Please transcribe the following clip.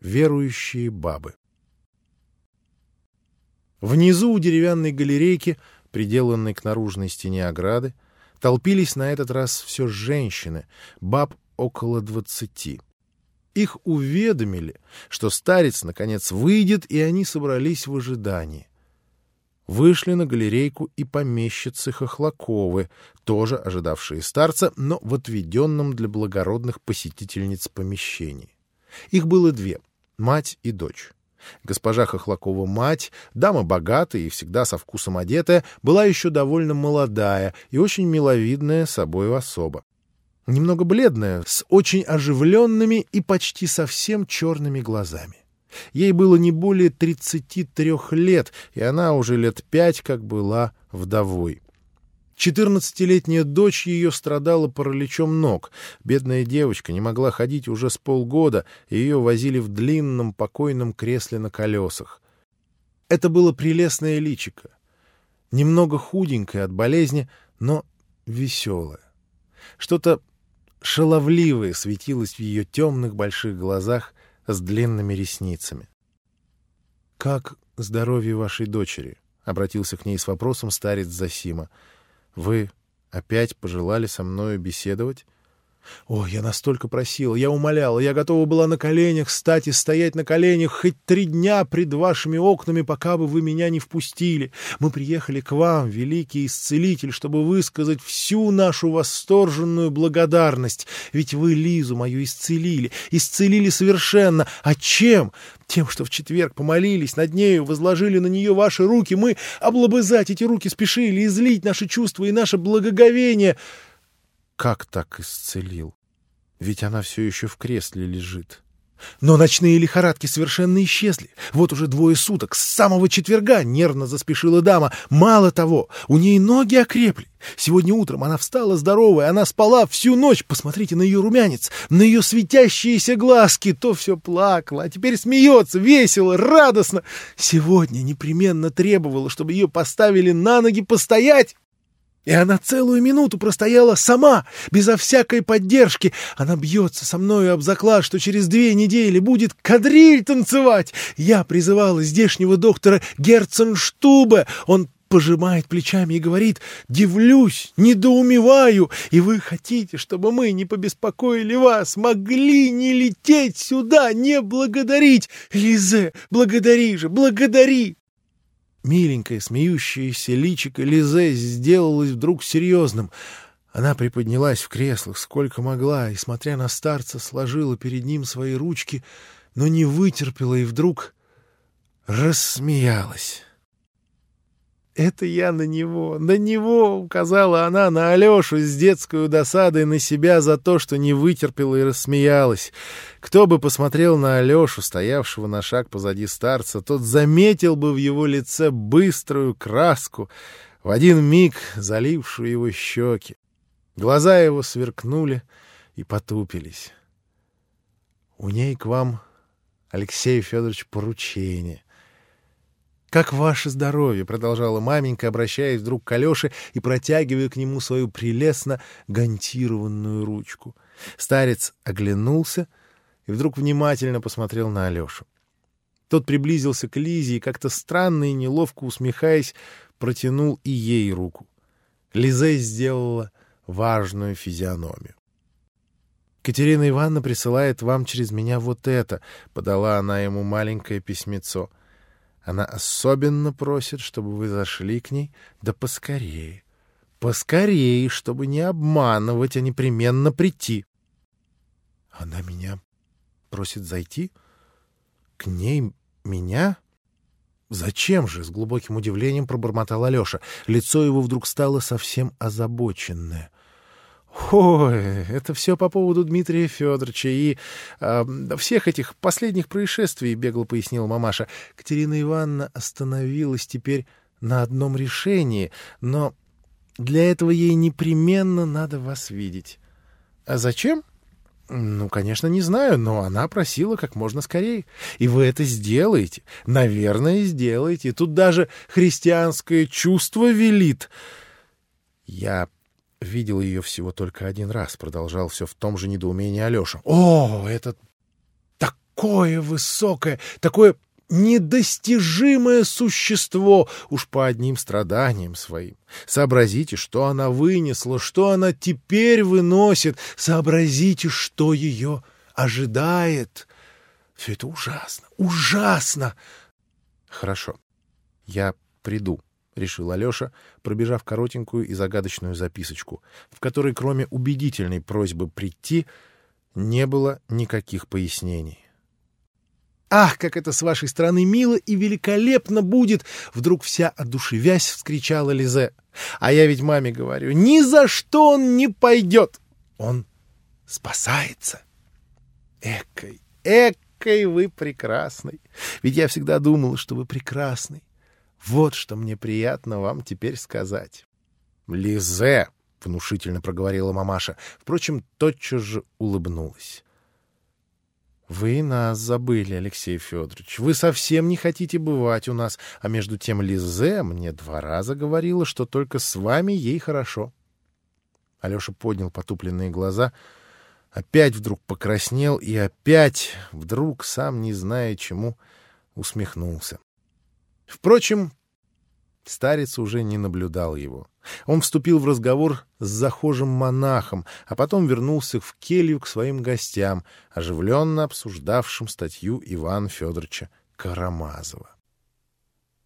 Верующие бабы. Внизу у деревянной галерейки, приделанной к наружной стене ограды, толпились на этот раз все женщины, баб около 20. Их уведомили, что старец наконец выйдет, и они собрались в ожидании. Вышли на галерейку и помещицы Хохлаковы, тоже ожидавшие старца, но в отведенном для благородных посетительниц помещении. Их было две — мать и дочь. Госпожа Хохлакова мать, дама богатая и всегда со вкусом одетая, была еще довольно молодая и очень миловидная собою особа. Немного бледная, с очень оживленными и почти совсем черными глазами. Ей было не более 33 лет, и она уже лет 5 как была вдовой. 14-летняя дочь ее страдала параличом ног. Бедная девочка не могла ходить уже с полгода, и ее возили в длинном покойном кресле на колесах. Это было прелестное личико, немного худенькое от болезни, но веселое. Что-то шаловливое светилось в ее темных больших глазах с длинными ресницами. — Как здоровье вашей дочери? — обратился к ней с вопросом старец Зосима. — Вы опять пожелали со мною беседовать? — О, я настолько просила, я умоляла, я готова была на коленях стать и стоять на коленях хоть 3 дня пред вашими окнами, пока бы вы меня не впустили. Мы приехали к вам, великий исцелитель, чтобы высказать всю нашу восторженную благодарность. Ведь вы Лизу мою исцелили, исцелили совершенно. А чем? Тем, что в четверг помолились над нею, возложили на нее ваши руки. Мы облобызать эти руки спешили, излить наши чувства и наше благоговение. Как так исцелил? Ведь она все еще в кресле лежит. Но ночные лихорадки совершенно исчезли. Вот уже 2 суток, с самого четверга, нервно заспешила дама. Мало того, у ней ноги окрепли. Сегодня утром она встала здоровая, она спала всю ночь. Посмотрите на ее румянец, на ее светящиеся глазки. То все плакала, а теперь смеется, весело, радостно. Сегодня непременно требовала, чтобы ее поставили на ноги постоять. И она целую минуту простояла сама, безо всякой поддержки. Она бьется со мною об заклад, что через 2 недели будет кадриль танцевать. Я призывала здешнего доктора Герценштубе. Он пожимает плечами и говорит: «Дивлюсь, недоумеваю, и вы хотите, чтобы мы не побеспокоили вас, могли не лететь сюда, не благодарить. Лизе, благодари же, благодари!» Миленькое, смеющееся личико Лизе сделалось вдруг серьезным. Она приподнялась в креслах сколько могла и, смотря на старца, сложила перед ним свои ручки, но не вытерпела и вдруг рассмеялась. «Это я на него!» — указала она на Алешу с детской досадой на себя за то, что не вытерпела и рассмеялась. Кто бы посмотрел на Алешу, стоявшего на шаг позади старца, тот заметил бы в его лице быструю краску, в один миг залившую его щеки. Глаза его сверкнули и потупились. «У ней к вам, Алексей Федорович, поручение». «Как ваше здоровье?» — продолжала маменька, обращаясь вдруг к Алёше и протягивая к нему свою прелестно гантированную ручку. Старец оглянулся и вдруг внимательно посмотрел на Алёшу. Тот приблизился к Лизе и, как-то странно и неловко усмехаясь, протянул и ей руку. Лизе сделала важную физиономию. «Катерина Ивановна присылает вам через меня вот это», — подала она ему маленькое письмецо. «Она особенно просит, чтобы вы зашли к ней, да поскорее. Поскорее, чтобы не обманывать, а непременно прийти». «Она меня просит зайти? К ней меня? Зачем же?» — с глубоким удивлением пробормотал Алеша. Лицо его вдруг стало совсем озабоченное. «Ой, это все по поводу Дмитрия Федоровича и всех этих последних происшествий», — бегло пояснила мамаша. «Катерина Ивановна остановилась теперь на одном решении, но для этого ей непременно надо вас видеть». «А зачем?» «Ну, конечно, не знаю, но она просила как можно скорее. И вы это сделаете, наверное, сделаете. Тут даже христианское чувство велит». «Я видел ее всего только 1 раз», — продолжал все в том же недоумении Алеша. «О, это такое высокое, такое недостижимое существо, уж по одним страданиям своим. Сообразите, что она вынесла, что она теперь выносит. Сообразите, что ее ожидает. Все это ужасно, ужасно. Хорошо, я приду, — решил Алеша, пробежав коротенькую и загадочную записочку, в которой, кроме убедительной просьбы прийти, не было никаких пояснений. «Ах, как это с вашей стороны мило и великолепно будет!» — вдруг вся одушевясь вскричала Лизе. «А я ведь маме говорю, ни за что он не пойдет! Он спасается! Экой вы прекрасный! Ведь я всегда думала, что вы прекрасный. Вот что мне приятно вам теперь сказать». «Лизе!» — внушительно проговорила мамаша, впрочем, тотчас же улыбнулась. «Вы нас забыли, Алексей Федорович. Вы совсем не хотите бывать у нас, а между тем Лизе мне 2 раза говорила, что только с вами ей хорошо». Алеша поднял потупленные глаза, опять вдруг покраснел и опять, вдруг, сам не зная чему, усмехнулся. Впрочем, старец уже не наблюдал его. Он вступил в разговор с захожим монахом, а потом вернулся в келью к своим гостям, оживленно обсуждавшим статью Ивана Федоровича Карамазова.